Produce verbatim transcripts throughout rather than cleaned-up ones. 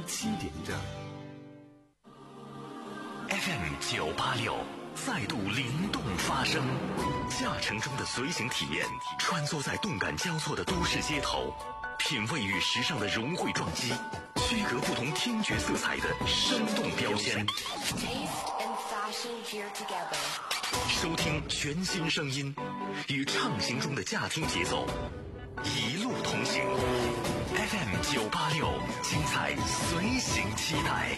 七点整。 F M 九八六再度灵动发声，驾乘中的随行体验，穿梭在动感交错的都市街头，品味与时尚的融汇撞击，区隔不同听觉色彩的生动标签。收听全新声音，与畅行中的驾听节奏，一路同行。F M 九八六，精彩随行期待。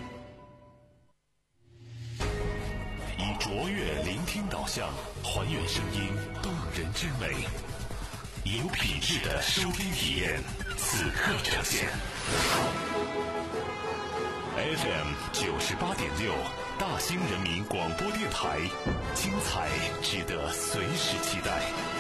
以卓越聆听导向，还原声音动人之美，有品质的收听体验，此刻呈现。F M 九十八点六，大兴人民广播电台，精彩值得随时期待。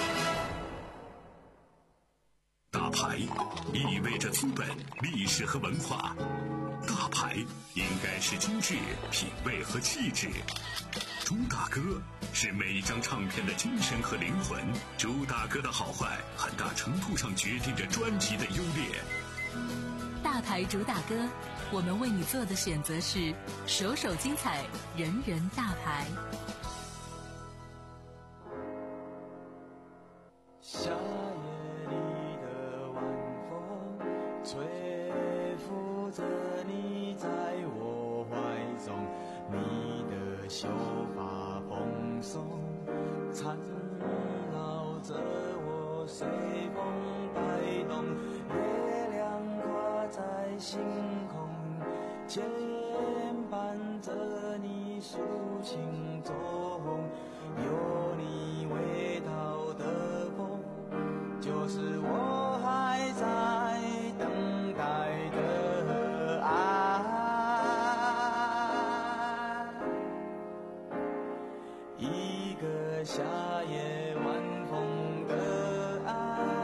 大牌意味着资本、历史和文化，大牌应该是精致、品味和气质。朱大哥是每一张唱片的精神和灵魂，朱大哥的好坏很大程度上决定着专辑的优劣。 大牌主打歌，我们为你做的选择是首首精彩，人人大牌。 夏夜里的晚风吹拂着你在我怀中，你的秀发蓬松缠绕着我，随风摆动，月亮挂在星空，牵绊着你抒情中，有你味道的风，就是我还在等待的爱。一个夏夜晚风的爱，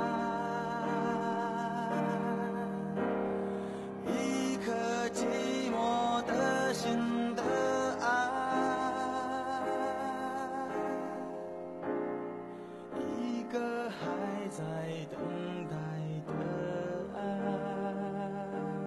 一颗寂寞的心的爱，一个还在等待的爱。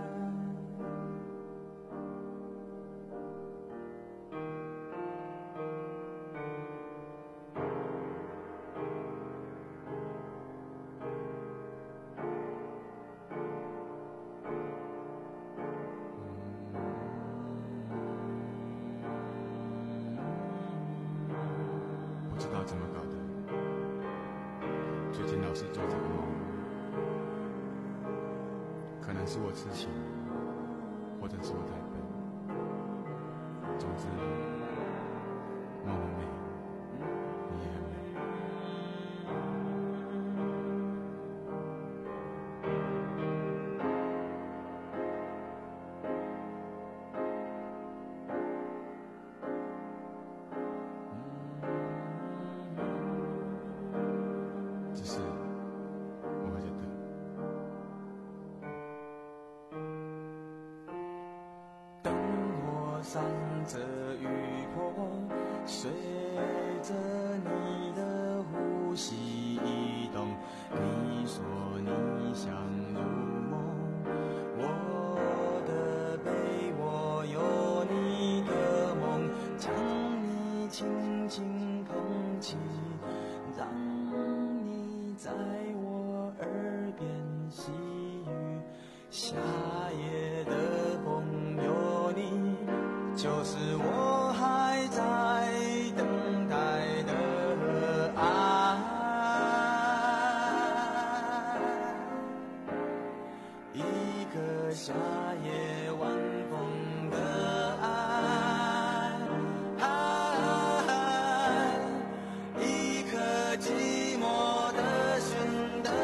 不知道怎么搞的，最近老是做这个梦，可能是我痴情，或者是我太笨。总之，梦很美，你也很美。只是我觉得灯火闪着雨波，随着你的呼吸移动。你说你想入梦，我的被窝有你的梦，将你轻轻捧起，让你在我耳边细语。夏夜的风有你，就是我还在等待的爱。一个夏夜晚风的爱，一颗寂寞的心的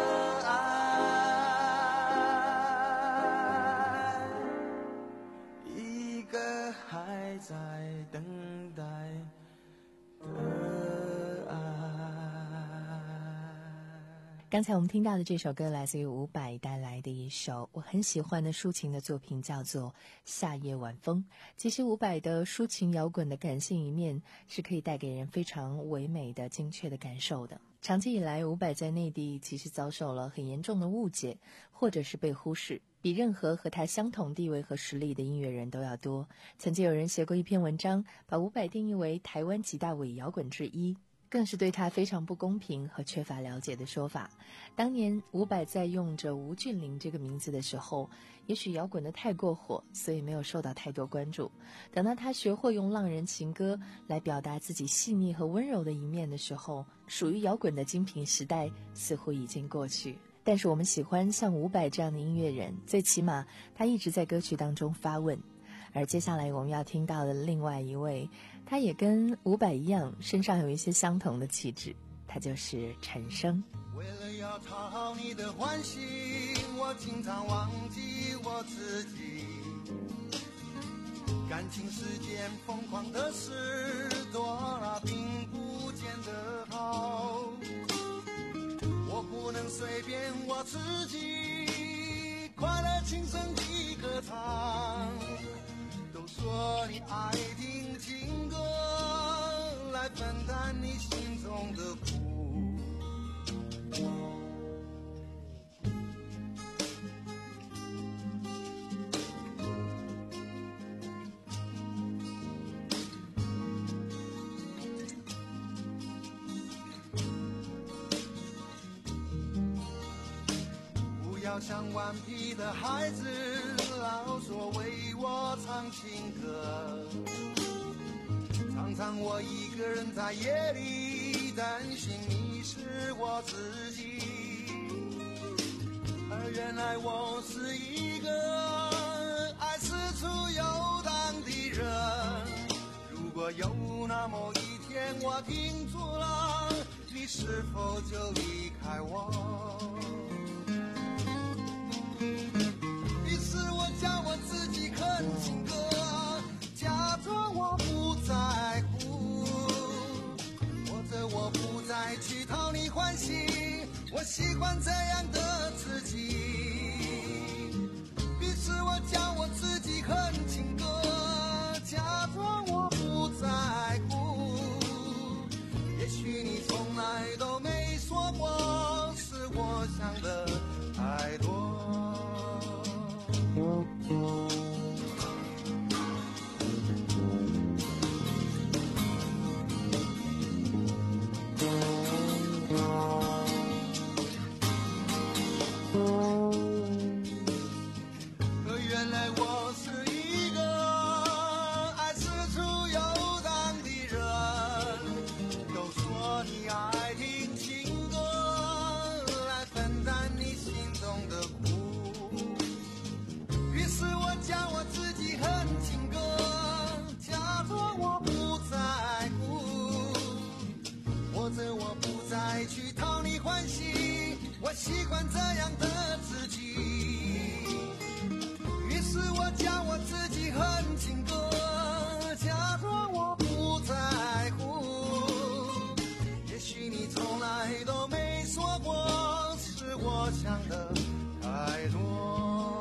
爱，一个还在等待的爱。 刚才我们听到的这首歌来自于伍佰带来的一首我很喜欢的抒情的作品，叫做《夏夜晚风》。其实伍佰的抒情摇滚的感性一面是可以带给人非常唯美的精确的感受的。 长期以来，伍佰在内地其实遭受了很严重的误解，或者是被忽视，比任何和他相同地位和实力的音乐人都要多。曾经有人写过一篇文章，把伍佰定义为台湾几大伪摇滚之一，更是对他非常不公平和缺乏了解的说法。当年伍佰在用着吴俊霖这个名字的时候，也许摇滚得太过火，所以没有受到太多关注。等到他学会用浪人情歌来表达自己细腻和温柔的一面的时候，属于摇滚的精品时代似乎已经过去。但是我们喜欢像伍佰这样的音乐人，最起码他一直在歌曲当中发问。而接下来我们要听到的另外一位，他也跟伍佰一样，身上有一些相同的气质，他就是陈升。 为了要讨好你的欢心，我经常忘记我自己。感情世间疯狂的事多了，并不见得好。我不能随便我自己，快乐轻声几个唱。都说你爱听情歌，来分担你心中的苦。不要像顽皮的孩子，老说为我唱情歌。常常我一个人在夜里担心迷失我自己，而原来我是一个爱四处游荡的人。如果有那么一天我停住了，你是否就离开我？于是我叫我自己哼情歌，假装我不在乎，或者我不再去讨你欢喜，我喜欢这样的自己。于是我叫我自己哼情歌，假装我不在乎，也许你从来都没说过，是我想的太多。原来我是一个爱四处游荡的人，都说你爱听情歌，来分担你心中的苦。于是我叫我自己哼情歌，假装我不在乎，或者我不再去讨你欢喜，我习惯这样的自己。于是我叫我自己哼情歌，假装我不在乎，也许你从来都没说过，是我想的太多。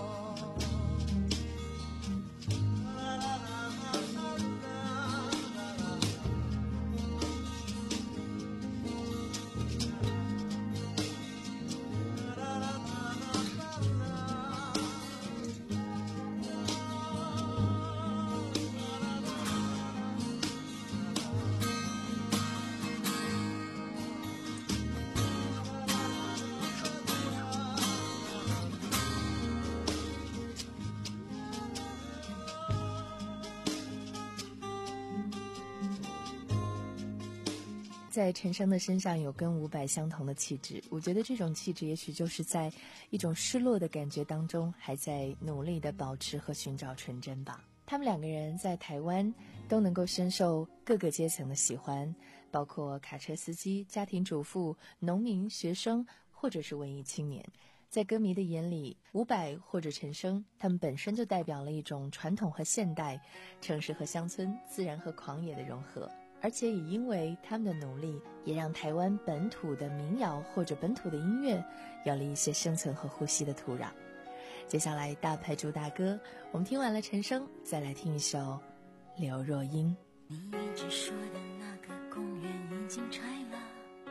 在陈升的身上有跟伍佰相同的气质，我觉得这种气质也许就是在一种失落的感觉当中，还在努力的保持和寻找纯真吧。他们两个人在台湾都能够深受各个阶层的喜欢，包括卡车司机、家庭主妇、农民、学生，或者是文艺青年。在歌迷的眼里，伍佰或者陈升，他们本身就代表了一种传统和现代、城市和乡村、自然和狂野的融合。而且也因为他们的努力，也让台湾本土的民谣或者本土的音乐有了一些生存和呼吸的土壤。接下来大牌主打歌，我们听完了陈升，再来听一首刘若英。 你一直说的那个公园已经拆了，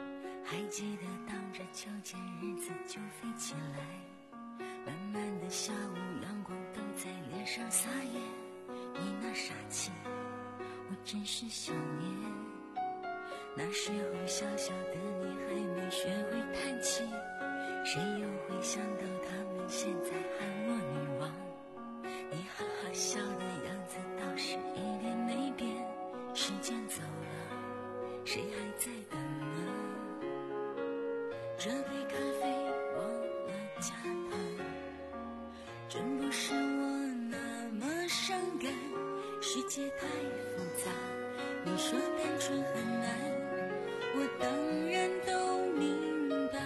还记得当着秋千日子就飞起来，慢慢的下午阳光都在脸上撒野，你那傻气我真是想念。那时候小小的你还没学会叹气，谁又会想到他们现在喊我女王。你哈哈笑的样子倒是一点没变，时间走了谁还在等呢？这杯咖啡忘了加糖，真不是我那么伤感，世界太复杂，你说单纯很难，我当然都明白。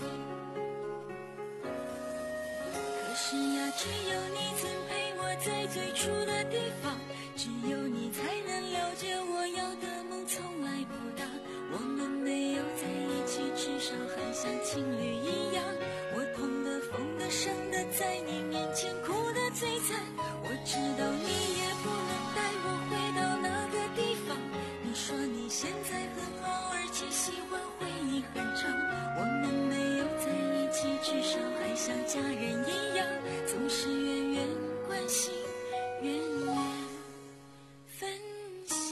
可是呀，只有你曾陪我在最初的地方，只有你才能了解我要的梦从来不大。我们没有在一起，至少还像情侣一样，我痛的疯的伤的在你面前哭的最惨。我知道你也不能带我回到那个地方，你说你现在很好，而且喜欢回忆很长。我们没有在一起，至少还像家人一样，总是远远关心，远远分享。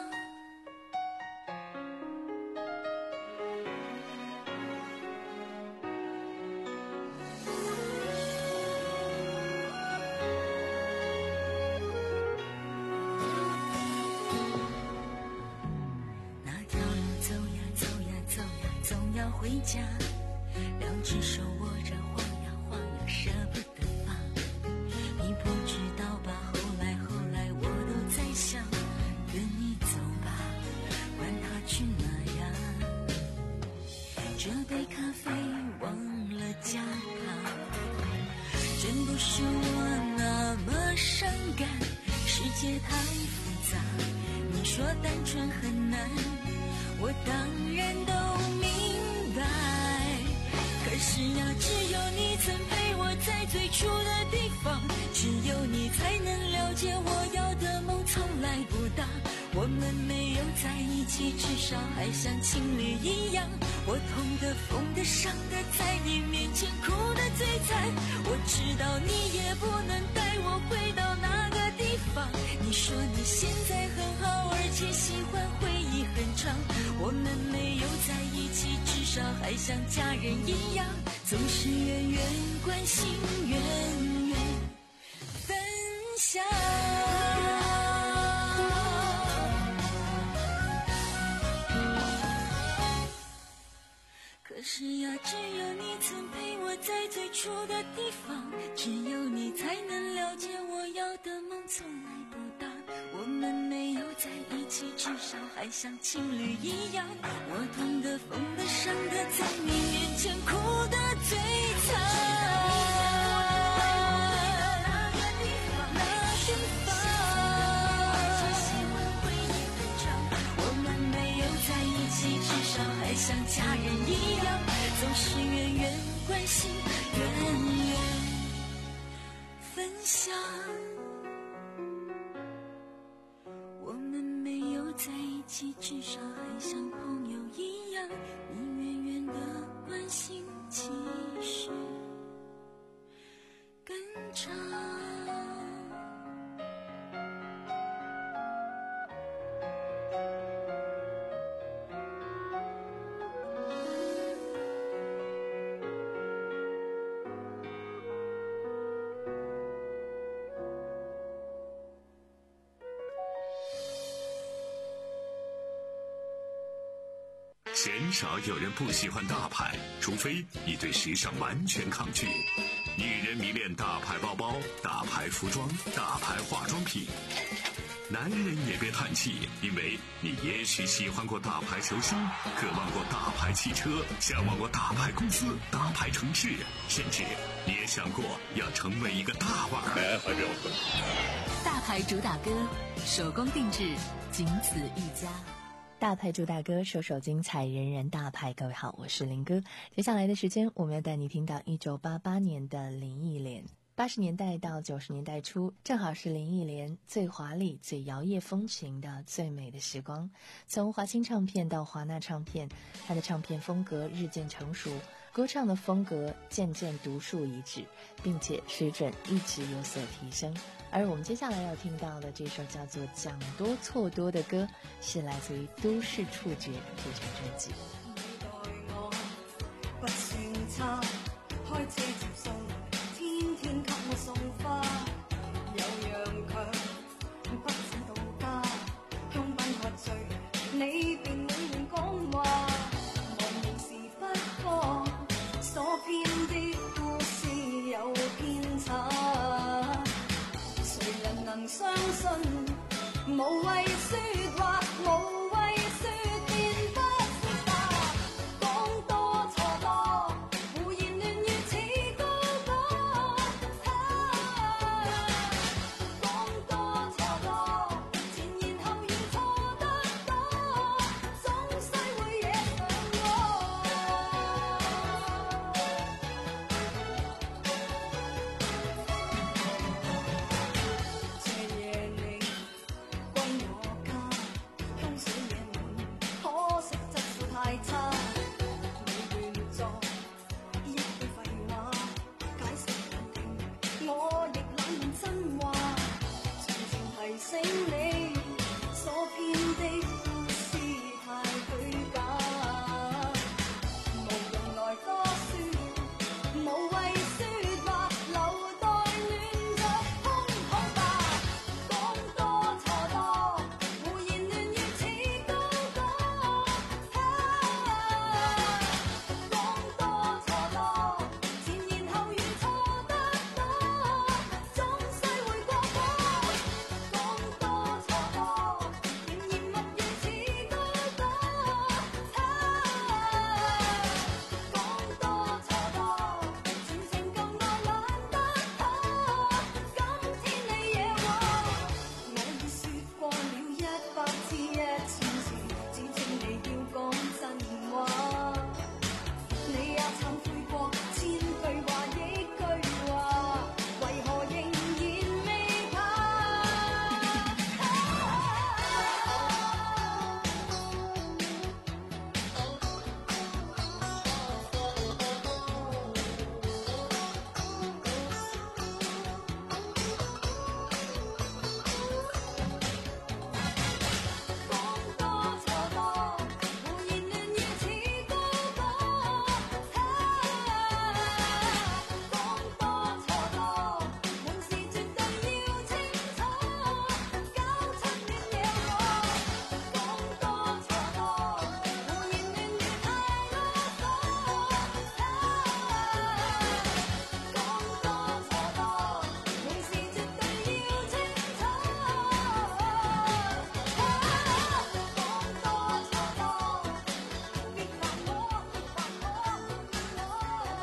那条路走呀走呀走呀，总要回家，两只手握着晃呀晃呀，舍不得放。你不知道吧，后来后来我都在想，跟你走吧，管他去哪呀。这杯咖啡忘了加糖，真不是我那么伤感，世界太复杂，你说单纯很难，我当然都明白。可是呀，只有你曾陪我在最初的地方，只有你才能了解我要的梦从来不大。我们没有在一起，至少还像情侣一样，我痛的疯的伤的在你面前哭的最惨。我知道你也不能带我回到那个地方，你说你现在很好，而且喜欢回忆很长。我们没有在一起，至少还像家人一样，总是远远关心，远远分享。可是呀，只有你曾陪我在最初的地方，只有你才能了解我要的梦从来不大。我们没有在一起，至少还像情侣一样，我痛的疯的伤的在你面前哭的最惨。至少还像家人一样，总是远远关心，远远分享。我们没有在一起，至少还像朋友一样，你远远的关心，其实更长。 鲜少有人不喜欢大牌，除非你对时尚完全抗拒。女人迷恋大牌包包、大牌服装、大牌化妆品。男人也别叹气，因为你也许喜欢过大牌球星，渴望过大牌汽车，向往过大牌公司、大牌城市，甚至你也想过要成为一个大腕儿。 大牌主打歌，手工定制，仅此一家。大牌主打歌，首首精彩，人人大牌。各位好，我是林哥。接下来的时间，我们要带你听到一九八八年的林忆莲。 八十年代到九十年代初，正好是林忆莲最华丽、最摇曳风情的最美的时光。从华星唱片到华纳唱片，她的唱片风格日渐成熟，歌唱的风格渐渐独树一帜，并且水准一直有所提升。而我们接下来要听到的这首叫做《讲多错多》的歌，是来自于《都市触觉》这张专辑。 不算差，開車接送，天天給我送花，有樣強，不想到家，香檳喝醉，你便永遠講話，茫然時不過，所編的故事有偏差，誰人能相信？無謂説話，無謂説便不説話，講多錯多，胡言亂語似高歌，講多錯多，前言後語錯得多，總須會惹上我。這夜你歸我家，風水野滿，可惜質素太差。你亂作一堆廢話，解釋難聽，我亦冷面真話，長情提醒你，所編的故事太虛假，無人來多說，無謂説話，留待亂着空口吧。講多錯多，胡言亂語似高歌，講多錯多，前言後語錯得多，總須會過火。講多錯多，甜言蜜語似高歌，講多錯多，全情共我懶得可，今天你惹我。我已說過了一百次一千次，只稱你要講真話。你也懺悔過千句話億句話，為何仍然未怕？講多錯多，胡言亂語似高歌，講多錯多，門事絕對要清楚，搞出亂惹我。講多錯多，胡言亂語太囉嗦，講多錯多，門事絕對要清楚，講多錯多，別煩我，煩我，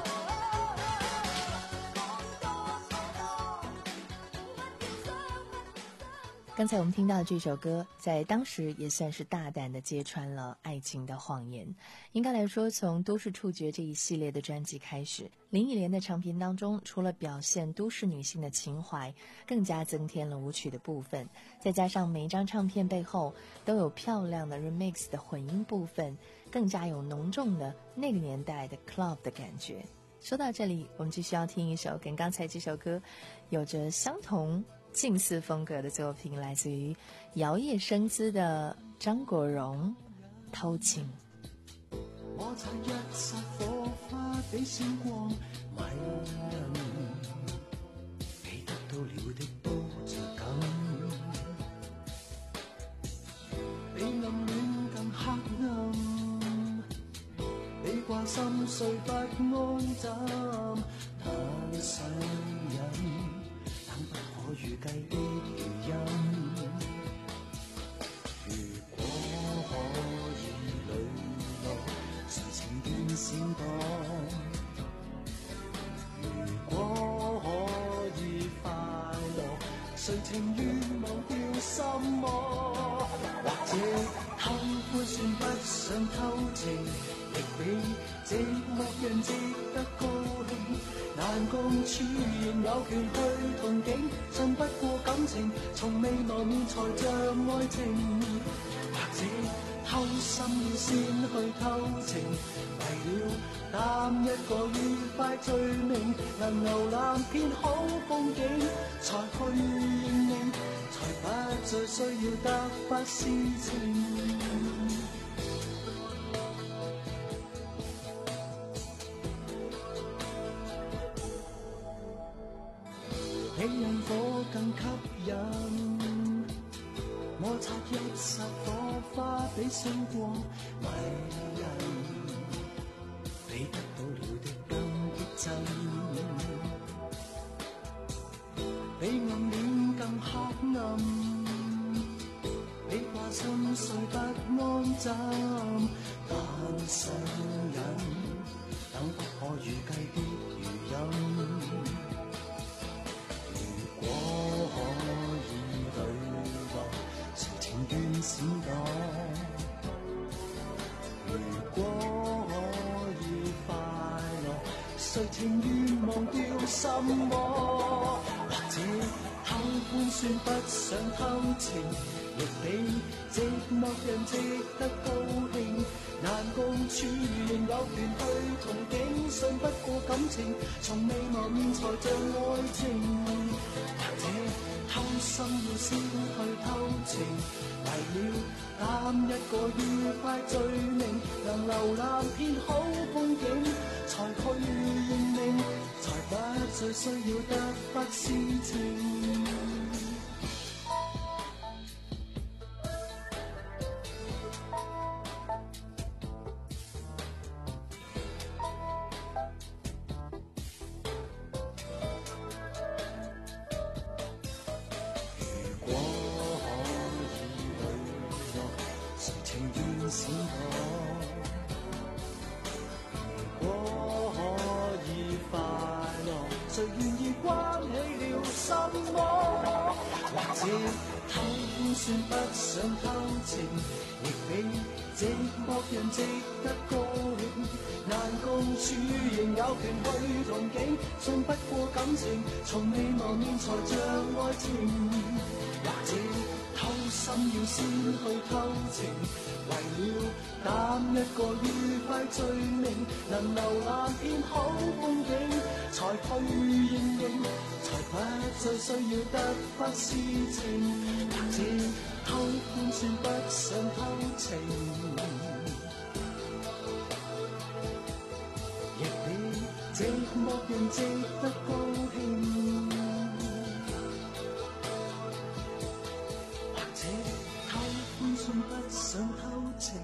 刚才我们听到的这首歌，在当时也算是大胆地揭穿了爱情的谎言。应该来说，从都市触觉这一系列的专辑开始，林忆莲的唱片当中，除了表现都市女性的情怀，更加增添了舞曲的部分，再加上每一张唱片背后都有漂亮的 remix 的混音部分，更加有浓重的那个年代的 club 的感觉。说到这里，我们就需要听一首跟刚才这首歌有着相同近似风格的作品，来自于摇曳生姿的张国荣《偷情》。 我擦一剎火花比星光迷人，你得到了的都着緊，你暗戀更黑暗，你掛心睡不安枕，太上癮，等不可預計的餘音。如果可以磊落，誰情願閃躲？如果可以快樂，誰情願忘掉什麼？ 或者偷歡算不上偷情，亦比寂寞人值得高興。難共處仍有權去憧憬，信不過感情，從未謀面才像愛情。或者偷心要先去偷情，為了擔一個愉快罪名，能瀏覽片好風景，才去認命，才不再需要得不是情。比引火更吸引，摩擦一剎火花比星光迷人，比得到了的更逼真，比暗戀更黑暗，比掛心碎不安枕，但信任等不可預計的餘音。如果可以淚落，誰情願閃躲？如果可以快樂，誰情願忘掉什麼？或者偷歡算不上偷情，亦比寂寞人值得高興。難共處仍有權去憧憬，信不過感情，從未謀面才像愛情。或者偷心要先去偷情，為了擔一個愉快罪名，能瀏覽片好風景，才去認命，才不再需要得不是情。算不上偷情，亦比寂寞人值得高興。難共處仍有權去憧憬，信不過感情，從未謀面才像愛情。或者偷心要先去偷情，為了擔一個愉快罪名，能瀏覽片好風景，才去認命，才不再需要得不是情。或者偷歡算不上偷情，亦比寂寞人值得高興。或者偷歡算不上偷情。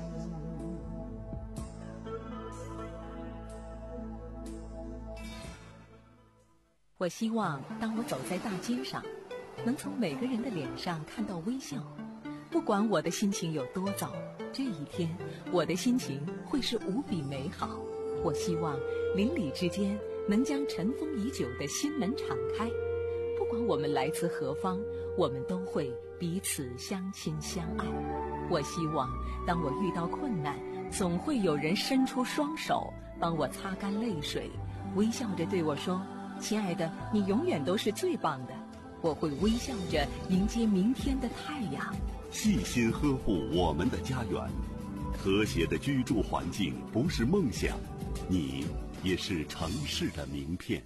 我希望当我走在大街上，能从每个人的脸上看到微笑，不管我的心情有多糟，这一天我的心情会是无比美好。我希望邻里之间能将尘封已久的心门敞开，不管我们来自何方，我们都会彼此相亲相爱。我希望当我遇到困难，总会有人伸出双手帮我擦干泪水，微笑着对我说，亲爱的，你永远都是最棒的。我会微笑着迎接明天的太阳。 细心呵护我们的家园，和谐的居住环境不是梦想，你也是城市的名片。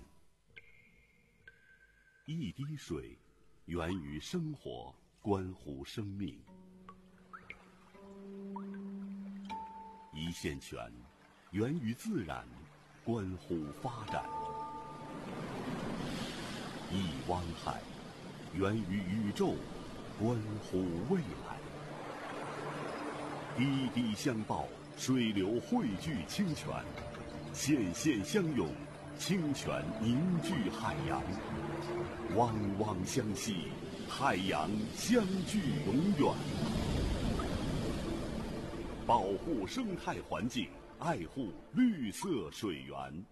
一滴水源于生活，关乎生命；一线泉源于自然，关乎发展；一湾海源于宇宙，关乎未来。滴滴相报，水流汇聚清泉，线线相拥，清泉凝聚海洋。汪汪相惜，海洋相聚永远。保护生态环境，爱护绿色水源。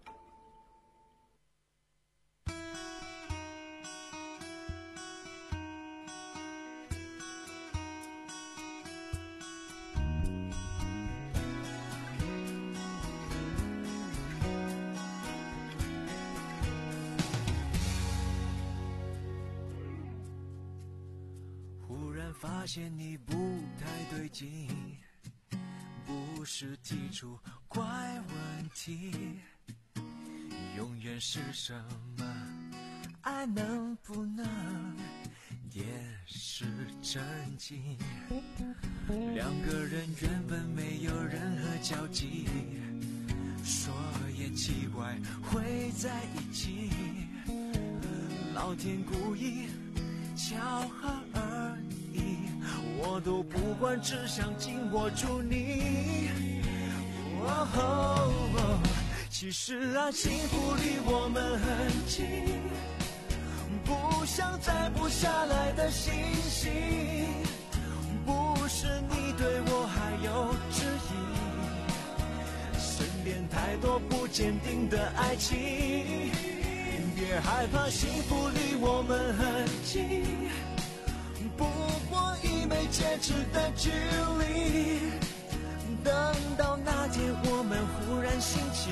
忽然发现你不太对劲，不是提出怪问题，永远是什么？爱能不能也是真经？两个人原本没有任何交集，说也奇怪会在一起，老天故意巧合而已，我都不管，只想紧握住你。哦哦，其实啊，幸福离我们很近，不像摘不下来的星星，不是你对我还有质疑，身边太多不坚定的爱情，别害怕，幸福离我们很近，不过一枚戒指的距离，等到那天我们忽然兴起，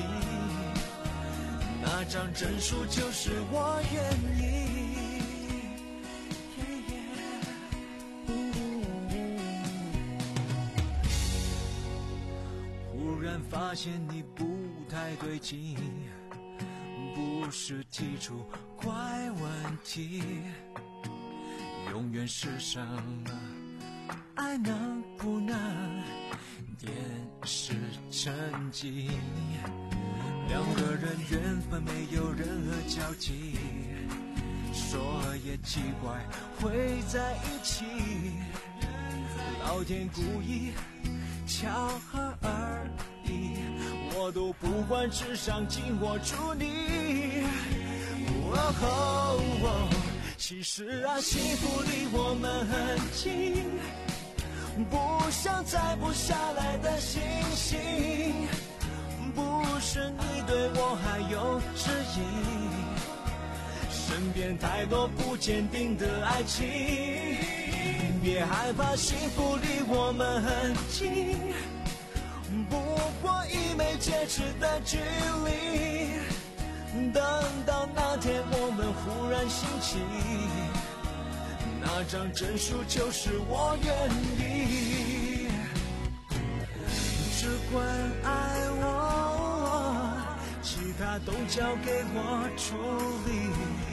那张证书就是我愿意。忽然发现你不太对劲，不是提出怪问题，永远是什么？爱能不能也是真经？两个人原本没有任何交集，说也奇怪会在一起，老天故意巧合而已，我都不管，只想紧握住你。哦哦，其实啊，幸福离我们很近，不像摘不下来的星星，不是你对我还有质疑，身边太多不坚定的爱情，别害怕，幸福离我们很近，不过一枚戒指的距离，等到那天我们忽然兴起，那张证书就是我愿意，只管爱我，其他都交给我处理，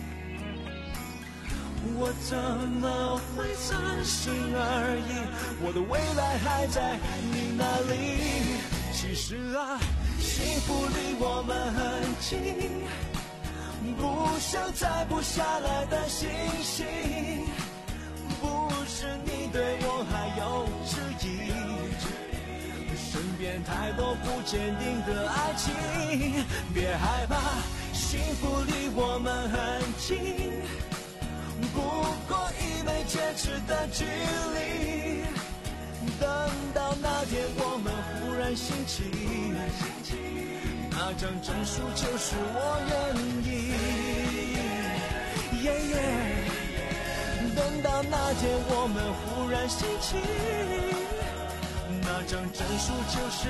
我怎么会真心而已？我的未来还在你那里。其实啊，幸福离我们很近，不像摘不下来的星星，不是你对我还有质疑，身边太多不坚定的爱情，别害怕，幸福离我们很近，不过一枚戒指的距离，等到那天我们忽然兴起，那张证书就是我愿意。yeah, yeah, 等到那天我们忽然兴起，那张证书就是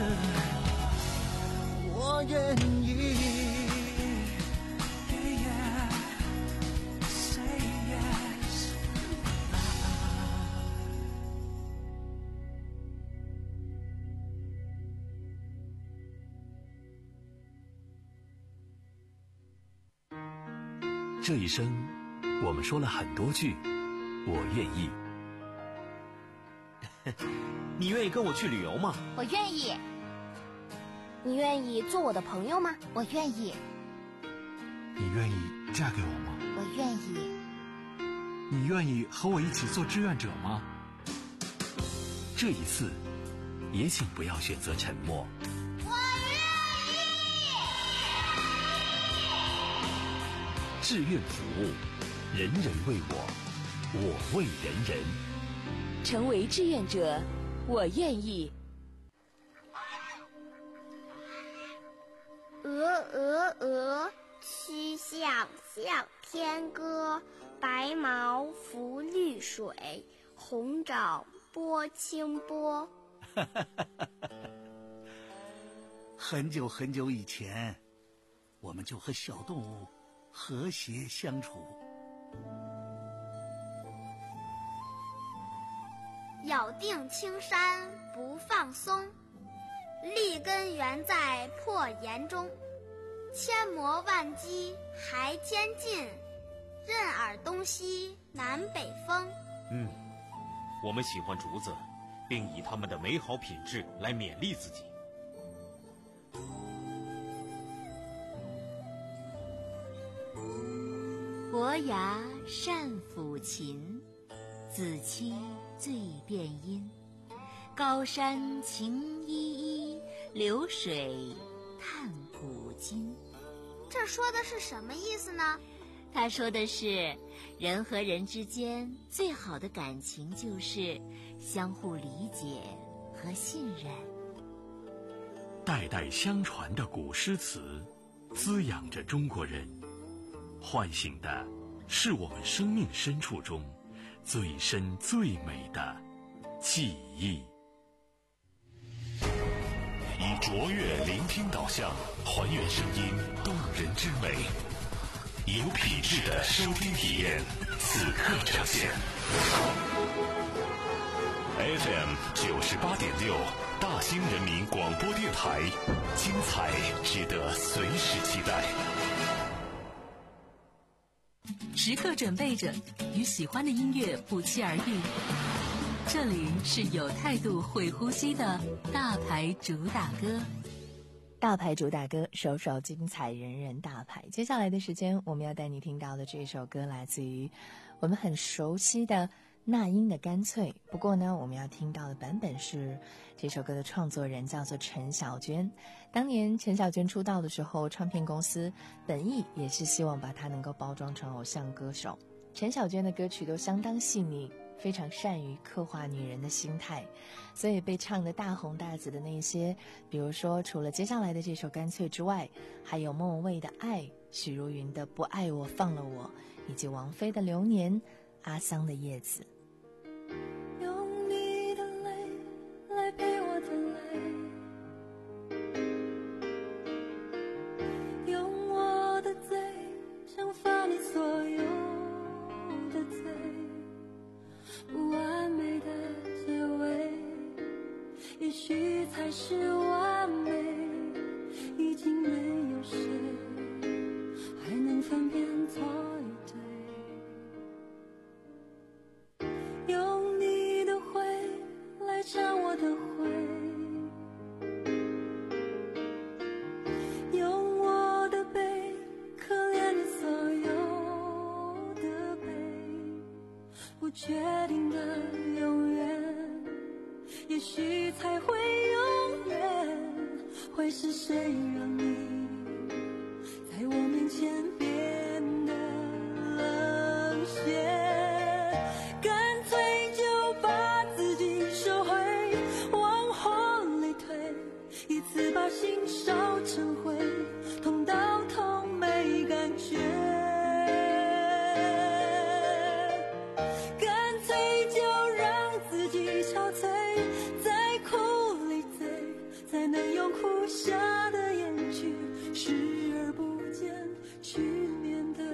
我愿意。 这一生，我们说了很多句“我愿意”。 你愿意跟我去旅游吗？ 我愿意。你愿意做我的朋友吗？我愿意。 你愿意嫁给我吗？ 我愿意。 你愿意和我一起做志愿者吗？ 这一次，也请不要选择沉默。志愿服务，人人为我，我为人人。 成为志愿者，我愿意。 鹅鹅鹅，曲项向天歌。白毛浮绿水，红掌拨清波。 很久很久以前，我们就和小动物和谐相处。 咬定青山不放松，立根原在破岩中，千磨万击还坚劲，任尔东西南北风。 嗯，我们喜欢竹子，并以它们的美好品质来勉励自己。 伯牙善抚琴，子期最辨音。高山晴依依，流水叹古今。 这说的是什么意思呢？ 他说的是，人和人之间最好的感情就是相互理解和信任。 代代相传的古诗词，滋养着中国人，唤醒的是我们生命深处中最深最美的记忆。以卓越聆听导向，还原声音动人之美，有品质的收听体验，此刻呈现。F M 九十八点六，大兴人民广播电台，精彩值得随时期待。 时刻准备着与喜欢的音乐不期而遇。这里是有态度会呼吸的大牌主打歌。 大牌主打歌，首首精彩，人人大牌。接下来的时间，我们要带你听到的这首歌来自于我们很熟悉的那英的《干脆》。不过呢，我们要听到的版本是这首歌的创作人叫做陈小娟。当年陈小娟出道的时候，唱片公司本意也是希望把她能够包装成偶像歌手。陈小娟的歌曲都相当细腻，非常善于刻画女人的心态，所以被唱得大红大紫的那些，比如说除了接下来的这首《干脆》之外，还有莫文蔚的《爱》，许茹芸的《不爱我放了我》，以及王菲的《流年》，阿桑的《叶子》。 用你的泪来陪我的泪，用我的嘴惩罚你所有的罪，不完美的结尾，也许才是完美。已经没有谁还能分辨错与对，用你的灰来尝我的灰，用我的悲可怜你所有的悲，不确定的永远，也许才会永远，会是谁让你在我面前变得冷血？干脆就把自己收回，往后累退，一次把心烧成灰，痛到痛没感觉。干脆就让自己憔悴，在苦里醉，才能用苦下的眼去视而不见，去面对。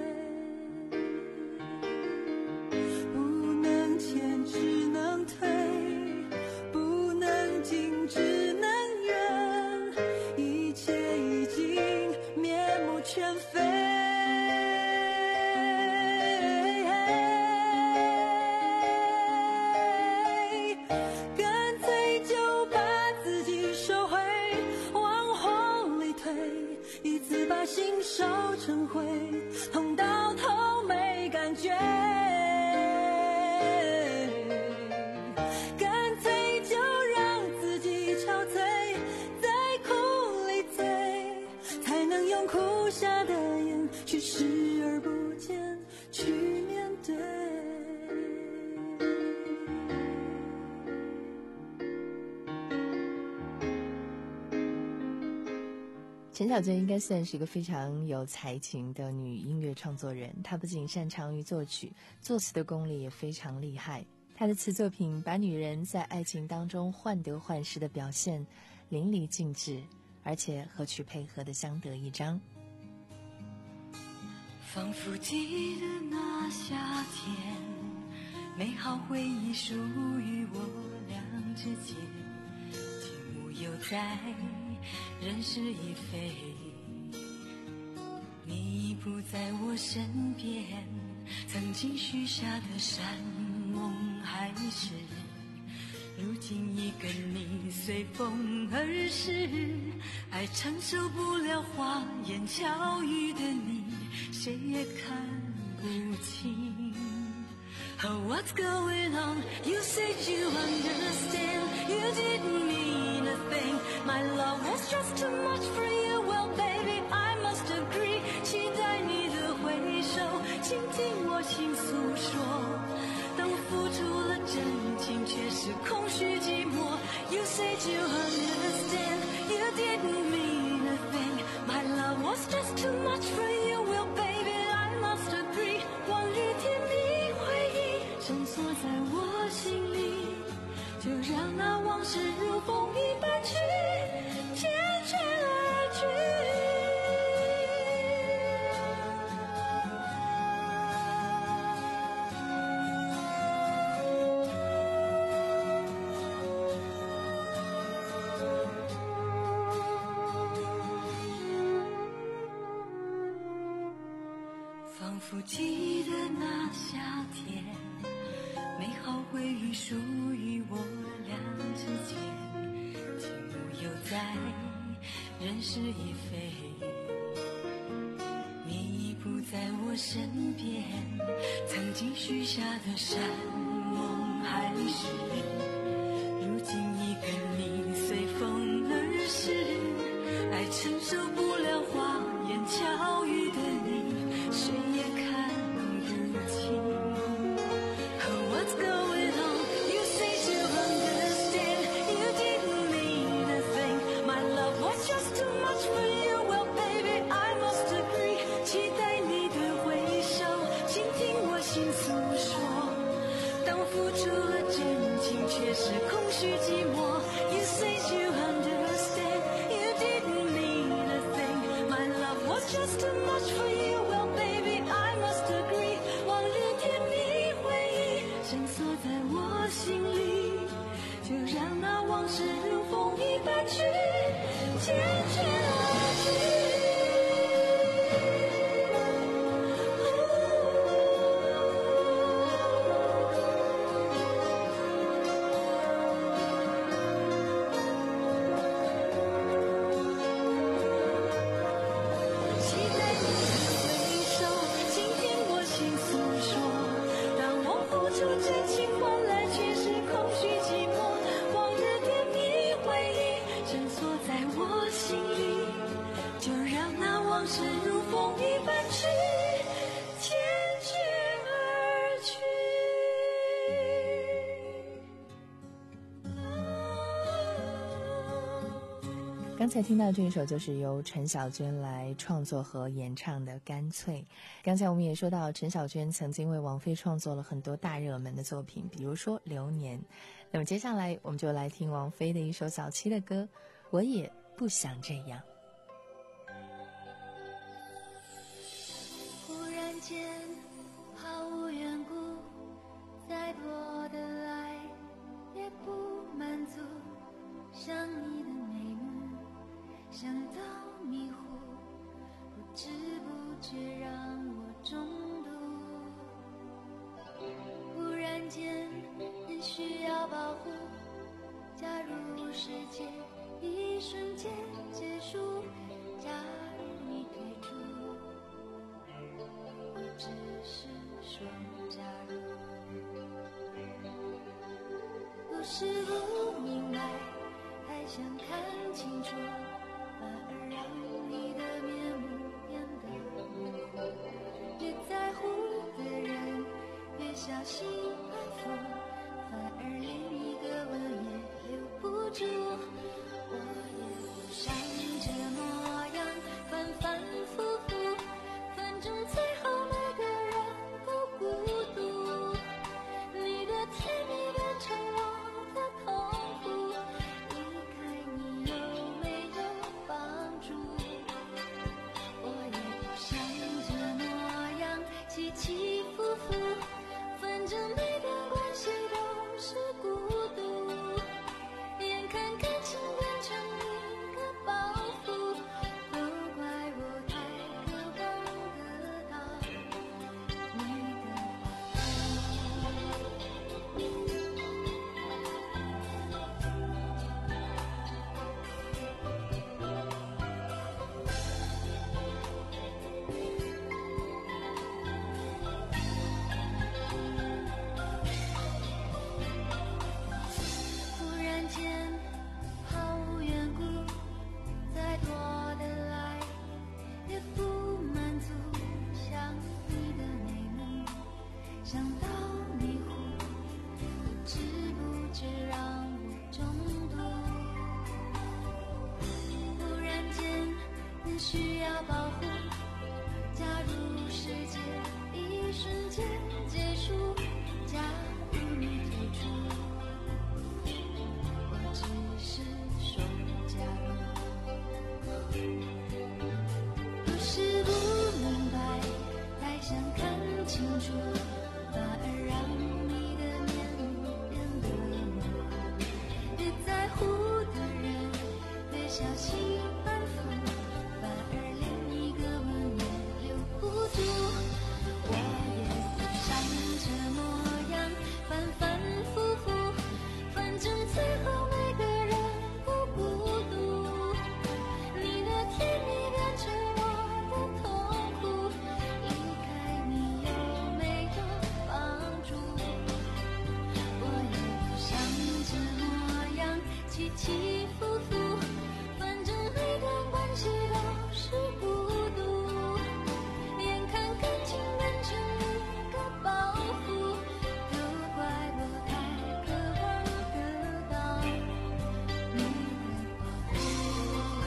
不能前只能退，不能进只能远，一切已经面目全非。干脆就把自己收回，往后累退，一次把心烧成灰，痛到头没感觉。干脆就让自己憔悴，在苦里醉，才能用苦下的眼去视而不见，去面对。 陈小娟应该算是一个非常有才情的女音乐创作人，她不仅擅长于作曲，作词的功力也非常厉害。她的词作品把女人在爱情当中患得患失的表现淋漓尽致，而且和曲配合的相得益彰。 仿佛记得那夏天， 美好回忆属于我俩之间，景物犹在，人事已非，你已不在我身边，曾经许下的山盟海誓，如今已跟你随风而逝，爱承受不了花言巧语的你，谁也看不清。Oh, what's going on? You said you understand, you didn't mean a thing. My love was just too much for you. Well, baby, I must agree. 期待你的回首，倾听我倾诉说。当我付出了真情，却是空虚寂寞。You said you understand, you didn't mean a thing. My love was just too much for you. Well, baby, I must agree. 往日甜蜜回忆深锁在我心里，就让那往事如风一般去缱绻而去。仿佛记得那夏天，美好回忆属于我俩之间，景物犹在，人事已非，你已不在我身边，曾经许下的山盟海誓，如今已跟你随风而逝，爱承受不了花言巧语的你，谁也看不清。Oh, what's going on? You say you understand, you didn't mean a thing. My love was just too much for you. Well, baby, I must agree. 期待你的回首，倾听我心诉说。当我付出了真情，却是空虚寂寞。You say you understand, you didn't mean a thing. My love was just too much for you. Well, baby, I must agree. 往日甜蜜回忆深锁在我心里，就让那往事如风一般去缱绻而去。 刚才听到这一首就是由陈小娟来创作和演唱的《干脆》。刚才我们也说到，陈小娟曾经为王菲创作了很多大热门的作品，比如说《流年》。那么接下来我们就来听王菲的一首早期的歌《我也不想这样》。 忽然间毫无缘故，再多的爱也不满足，想你的眉目，想到迷糊，不知不觉让我中毒。忽然间人需要保护，假如世界一瞬间结束，假如你退出，我只是说假如。不是不明白，还想看清楚，反而让你的面目变得模糊。越在乎的人越小心安抚，反而连一个吻也留不住。我也不想这模样反反复复，反正最后每个人都孤独。你的甜蜜变成我的痛苦，离开你有没有帮助？我也不想这模样起起伏伏，反正每个是让我中毒。忽然间你需要保护，假如世界一瞬间结束，假如你退出，我只是说假如。不是不明白，太想看清楚，反而让你的面目变得模糊。越在乎的人越小心安抚，反而连一个吻也留不住。我也不想这模样反反复复，反正最后每个人都孤独。你的甜蜜变成我的痛苦，离开你有没有帮助？我也不想这模样起起伏伏，反正每段关系都是孤独。眼看感情变成一个包袱，都怪我太渴望得到你的保护。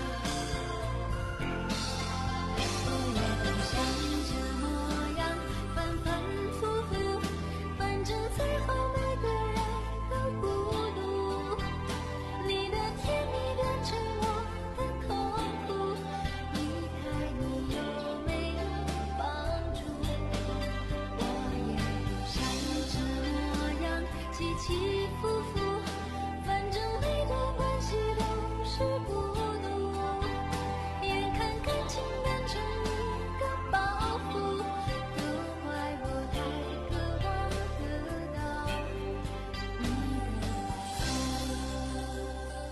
我也不想这模样反反复复，反正最后每个人都孤独。你的甜蜜变成我的痛苦，离开你有没有帮助？我也不想这模样起起伏伏，反正每段关系都是孤独。眼看感情变成一个包袱，都怪我太渴望得到你的保护。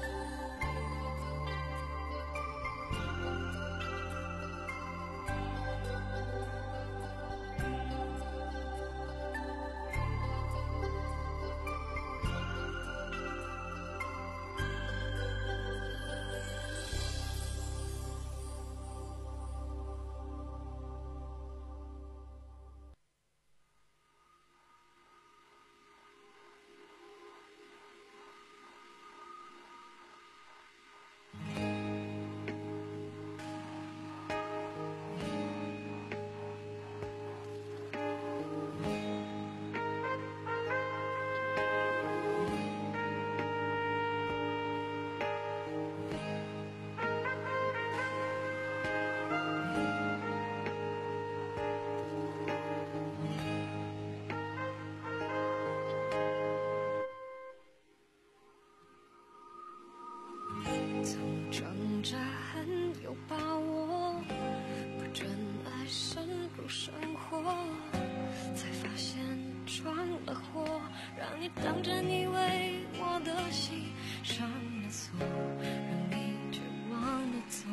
总装着很有把握，不准爱深入生活，才发现闯了祸，让你当真以为我的心上了锁，让你绝望的走。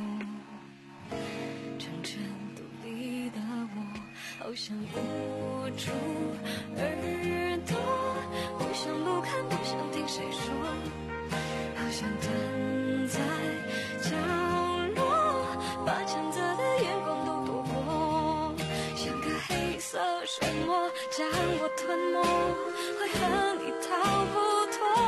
成全独立的我，好想捂住耳朵，不想不看，不想听谁说，好想蹲在角落，把谴责的眼光都躲过，像个黑色漩涡将我吞没，会和你逃不脱。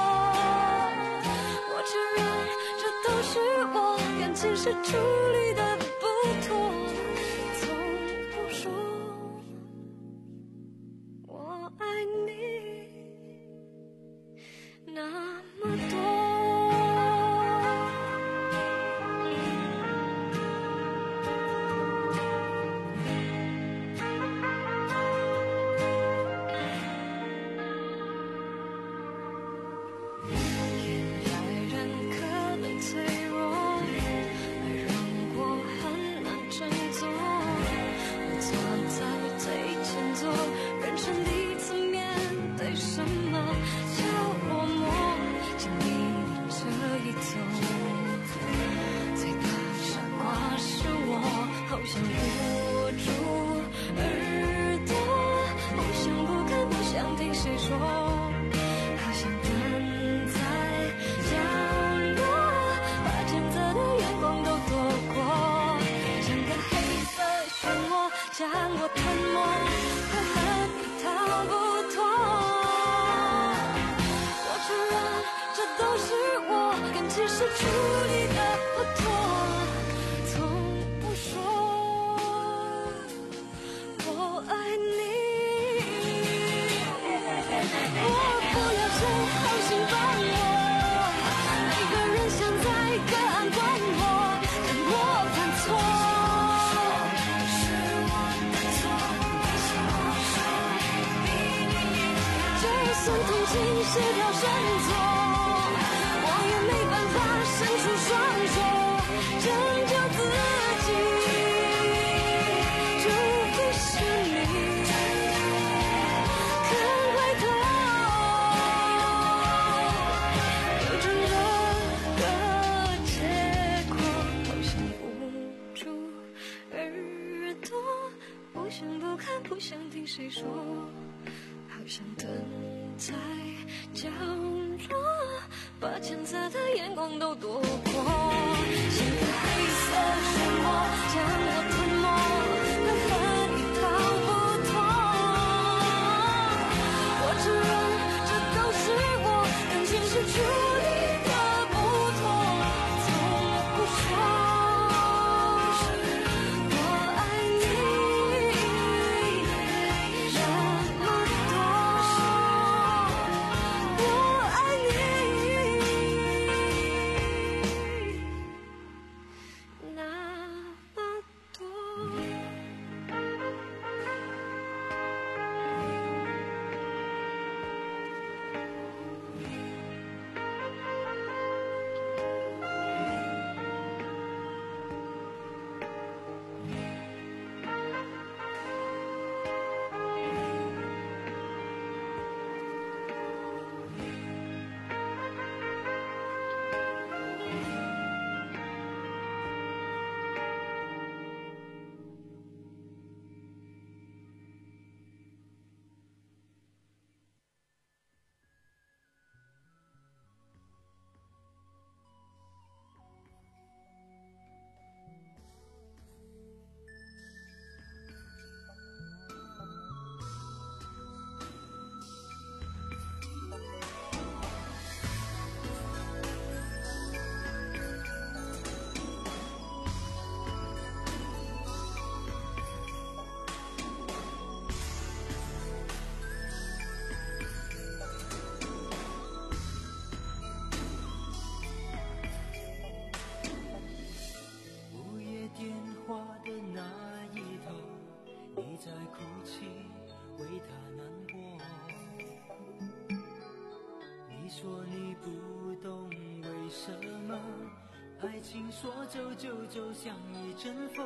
我承认这都是我感情是处理的不妥，从不说我爱你那么多。爱让我很难挣算同情协调振作，我也没办法伸出双手拯救自己，除非是你肯回头，有真正的结果。好想捂住耳朵，不想不看，不想听谁说，好想蹲在角落，把谴责的眼光都躲过，像个黑色漩涡将我吞没，根本一逃不脱。我承认这都是我感情是处理的不妥，从不说我爱你那么多，我爱你那么多。 午夜电话的那一头，你在哭泣，为他难过。你说你不懂为什么爱情说走就走像一阵风，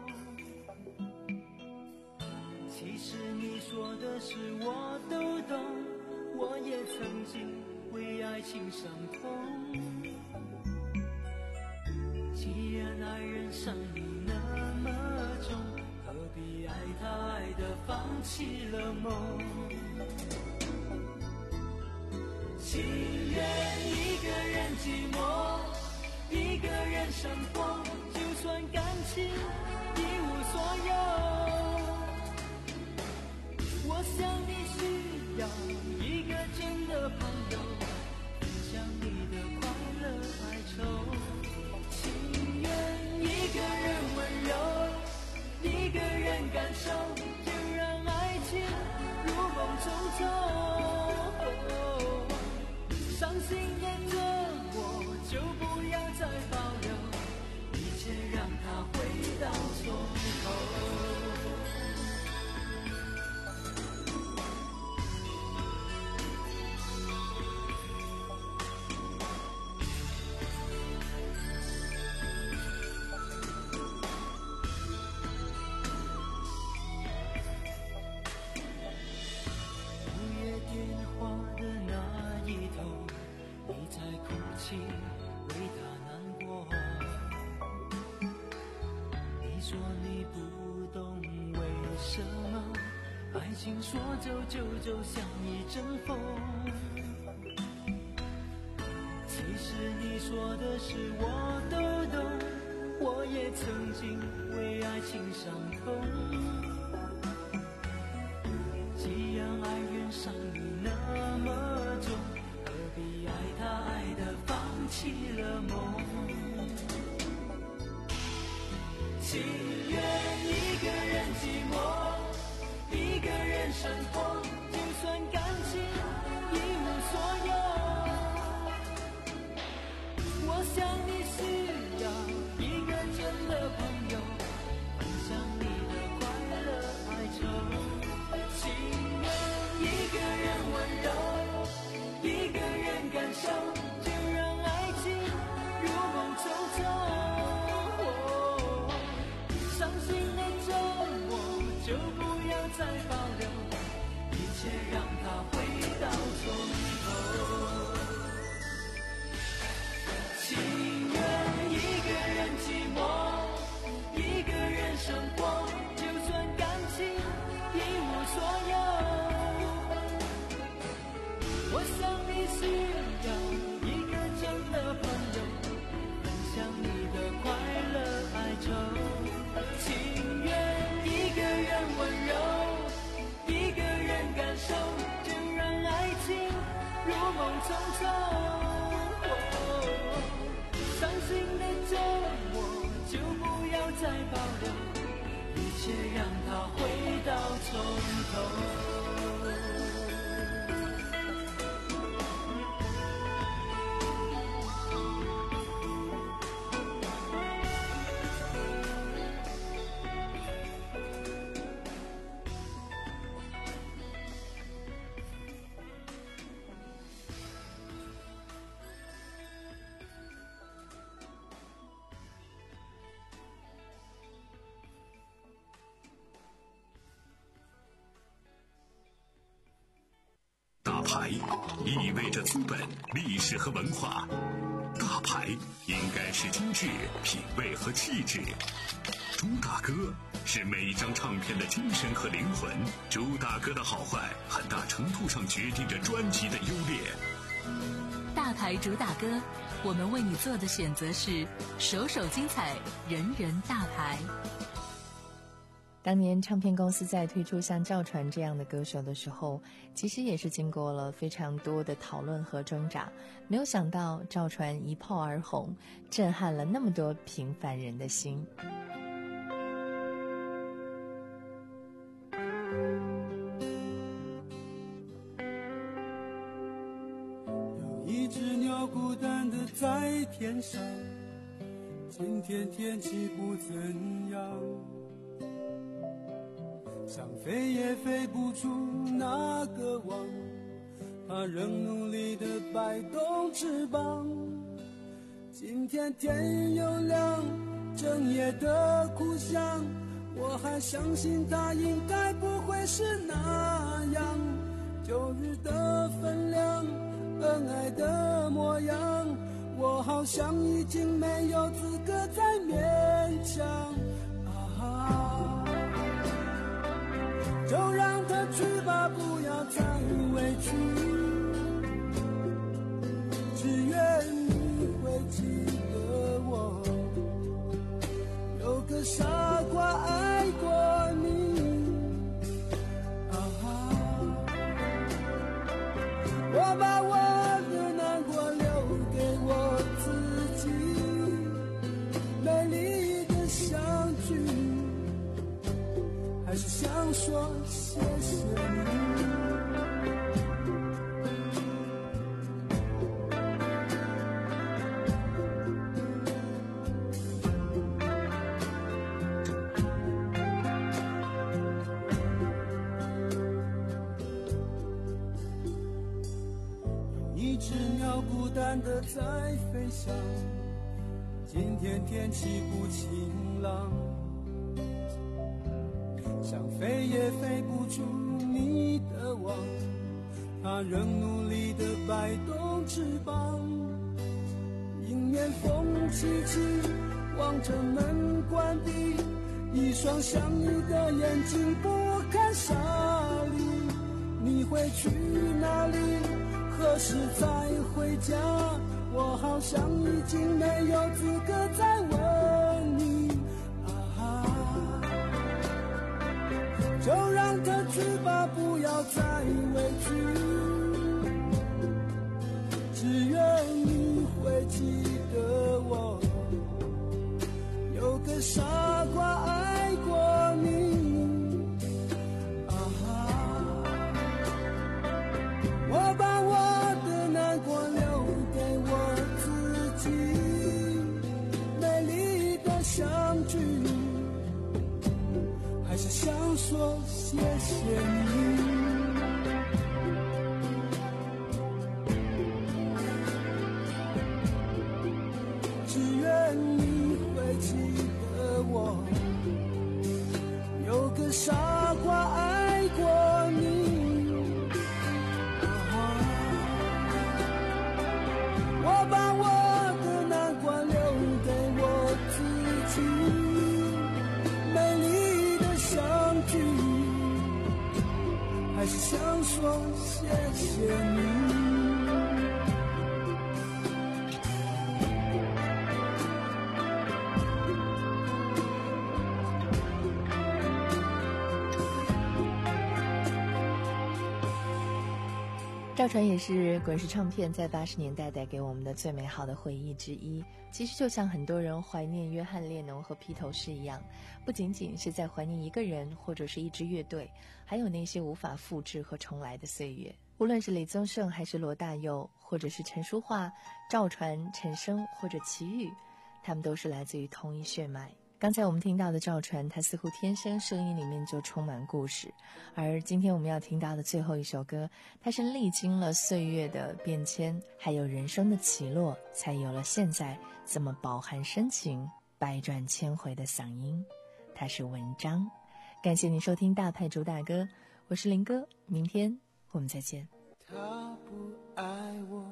其实你说的是我都懂，我也曾经为爱情伤痛。既然爱人伤你那么重，何必爱他爱得放弃了梦？情愿一个人寂寞，一个人生活，就算感情一无所有。我想你需要一个真的朋友，分享你的快乐哀愁。情愿一个人温柔，一个人感受，就让爱情如梦中走。伤心的折磨就不要再保留，一切让它回到从头。为他难过，你说你不懂为什么爱情说走就走像一阵风，其实你说的是我都懂，我也曾经为爱情伤痛。既然爱人伤你那么重，何必爱他爱得放弃了梦？情愿一个人寂寞，一个人生活，就算感情一无所有。我想你需要一个真的朋友，分享你的快乐哀愁。情愿一个人温柔， 它回到从头。情愿一个人寂寞，一个人生活，就算感情一无所有。我想你需要一个真的朋友，分享你的快乐哀愁。情愿一个人温柔，一个人感受，就让爱情如梦匆匆。伤心的周末就不要再保留，一切让它回到从头。 大牌意味着资本、历史和文化，大牌应该是精致、品味和气质。朱大哥是每一张唱片的精神和灵魂，朱大哥的好坏很大程度上决定着专辑的优劣。 大牌朱大哥，我们为你做的选择是首首精彩，人人大牌。 当年唱片公司在推出像赵传这样的歌手的时候，其实也是经过了非常多的讨论和挣扎，没有想到赵传一炮而红，震撼了那么多平凡人的心。 有一只鸟孤单的在天上，今天天气不怎样，想飞也飞不出那个网，它仍努力地摆动翅膀。今天天又亮，整夜的哭响，我还相信它应该不会是那样。旧日的分量，恩爱的模样，我好像已经没有资格再勉强啊，就让它去吧，不要再委屈，只愿你会记得我，有个傻瓜爱过你啊，我把我的难过留给我自己，美丽的相聚，还是想说谢谢你。有一只鸟孤单地在飞翔，今天天气不晴朗，想飞也飞不出你的网，它仍努力地摆动翅膀。迎面风起起，望着门关闭，一双相依的眼睛不堪沙砾。你会去哪里？何时再回家？我好像已经没有资格再问你啊，就让它去吧，不要再委屈，只愿你会记得我，有个傻瓜爱过你啊，我把我的难过留给我自己，美丽的相聚，还是想说谢谢你。只愿你会记得我，有个傻瓜爱过你见你。 赵传也是滚石唱片在八十年代带给我们的最美好的回忆之一。其实就像很多人怀念约翰列侬和披头士一样，不仅仅是在怀念一个人或者是一支乐队，还有那些无法复制和重来的岁月。无论是李宗盛还是罗大佑，或者是陈淑桦、赵传、陈升或者齐豫，他们都是来自于同一血脉。刚才我们听到的赵传，他似乎天生声音里面就充满故事，而今天我们要听到的最后一首歌，它是历经了岁月的变迁，还有人生的起落，才有了现在这么饱含深情、百转千回的嗓音。它是文章。感谢您收听大派主打歌，我是林哥，明天我们再见。 他不爱我，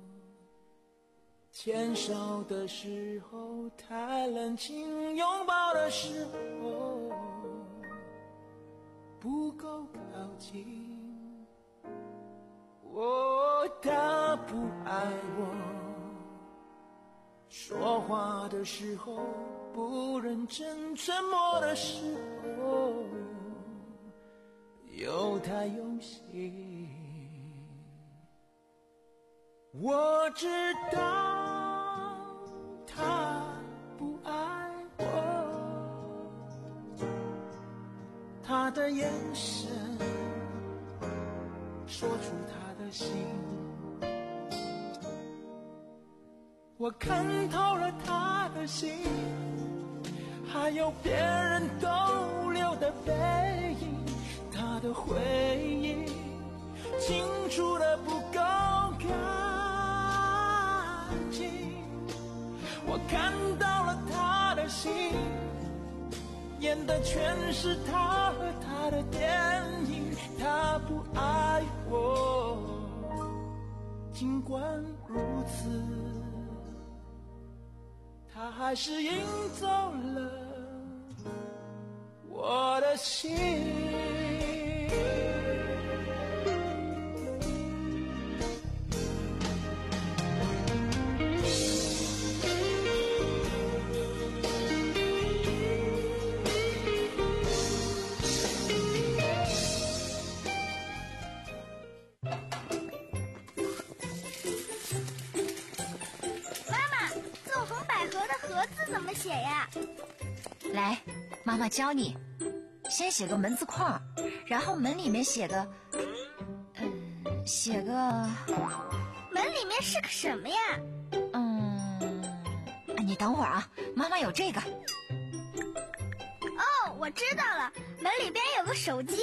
牵手的时候太冷清，拥抱的时候不够靠近。哦，他不爱我，说话的时候不认真，沉默的时候又太用心。我知道他不爱我，他的眼神说出他的心，我看透了他的心，还有别人逗留的背影，他的回忆清楚的不够干净，我看到了他的心，演的全是他和他的电影。他不爱我，尽管如此，他还是赢走了我的心。 怎么写呀？ 来，妈妈教你。先写个门字框，然后门里面写个，嗯，写个。 门里面是个什么呀？ 嗯，你等会儿啊，妈妈有这个。 哦，我知道了，门里边有个手机。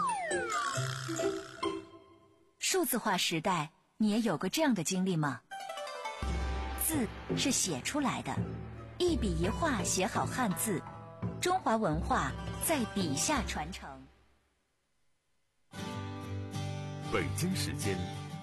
数字化时代，你也有过这样的经历吗？字是写出来的。一笔一画写好汉字，中华文化在笔下传承。 北京时间